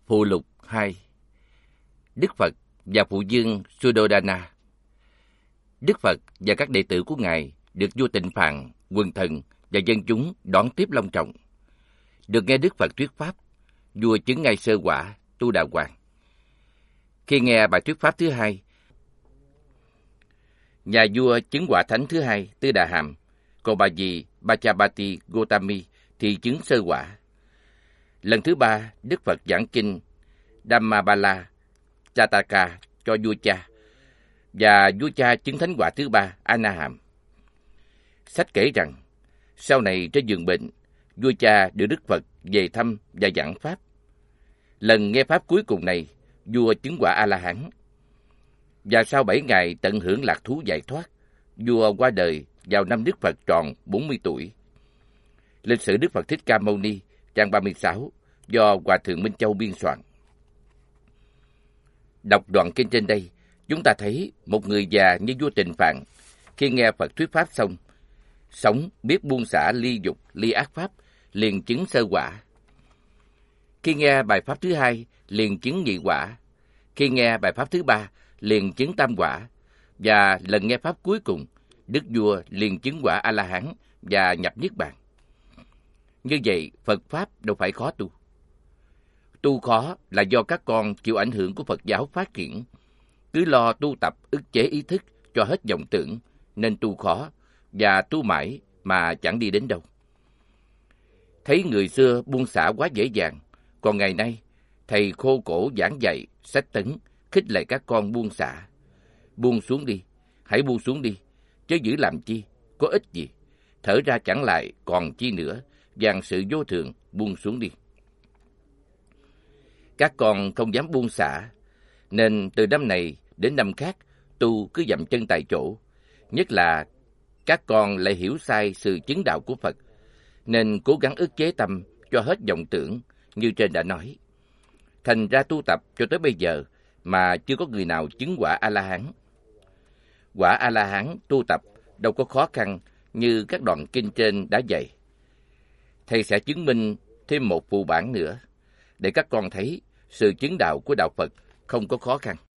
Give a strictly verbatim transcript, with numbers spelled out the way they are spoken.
Phụ lục hai. Đức Phật và Phụ Dương Suddhodana. Đức Phật và các đệ tử của Ngài được vua Tịnh Phạn, quần thần và dân chúng đón tiếp long trọng. Được nghe Đức Phật thuyết pháp, vua chứng ngay sơ quả, Tu Đà Hoàng. Khi nghe bài thuyết pháp thứ hai, nhà vua chứng quả thánh thứ hai, Tư Đà Hàm, còn bà dì Bachapati Gotami thì chứng sơ quả. Lần thứ ba, Đức Phật giảng kinh Dhammapala Chataka cho vua cha, và vua cha chứng thánh quả thứ ba, A Na Hàm. Sách kể rằng, sau này trên giường bệnh, vua cha được Đức Phật về thăm và giảng pháp. Lần nghe pháp cuối cùng này, vua chứng quả A La Hán. Và sau bảy ngày tận hưởng lạc thú giải thoát, vua qua đời vào năm Đức Phật tròn bốn mươi tuổi. Lịch sử Đức Phật Thích Ca Mâu Ni, trang ba mươi sáu, do Hòa Thượng Minh Châu biên soạn. Đọc đoạn kinh trên đây, chúng ta thấy một người già như vua Tịnh Phạn, khi nghe Phật thuyết pháp xong, sống biết buông xả ly dục, ly ác pháp, liền chứng sơ quả. Khi nghe bài pháp thứ hai, liền chứng nhị quả. Khi nghe bài pháp thứ ba, liền chứng tam quả. Và lần nghe pháp cuối cùng, Đức vua liền chứng quả A-la-hán và nhập niết bàn. Như vậy, Phật pháp đâu phải khó tu. Tu khó là do các con chịu ảnh hưởng của Phật giáo phát triển, cứ lo tu tập ức chế ý thức cho hết vọng tưởng, nên tu khó, và tu mãi mà chẳng đi đến đâu. Thấy người xưa buông xả quá dễ dàng, còn ngày nay, thầy khô cổ giảng dạy, sách tấn, khích lệ các con buông xả. Buông xuống đi, hãy buông xuống đi, chứ giữ làm chi, có ích gì, thở ra chẳng lại còn chi nữa, vạn sự vô thường, buông xuống đi. Các con không dám buông xả, nên từ năm này đến năm khác, tu cứ dậm chân tại chỗ. Nhất là các con lại hiểu sai sự chứng đạo của Phật, nên cố gắng ức chế tâm cho hết vọng tưởng, như trên đã nói. Thành ra tu tập cho tới bây giờ mà chưa có người nào chứng quả A-la-hán. Quả A-la-hán tu tập đâu có khó khăn như các đoạn kinh trên đã dạy. Thầy sẽ chứng minh thêm một phụ bản nữa, để các con thấy sự chứng đạo của đạo Phật không có khó khăn.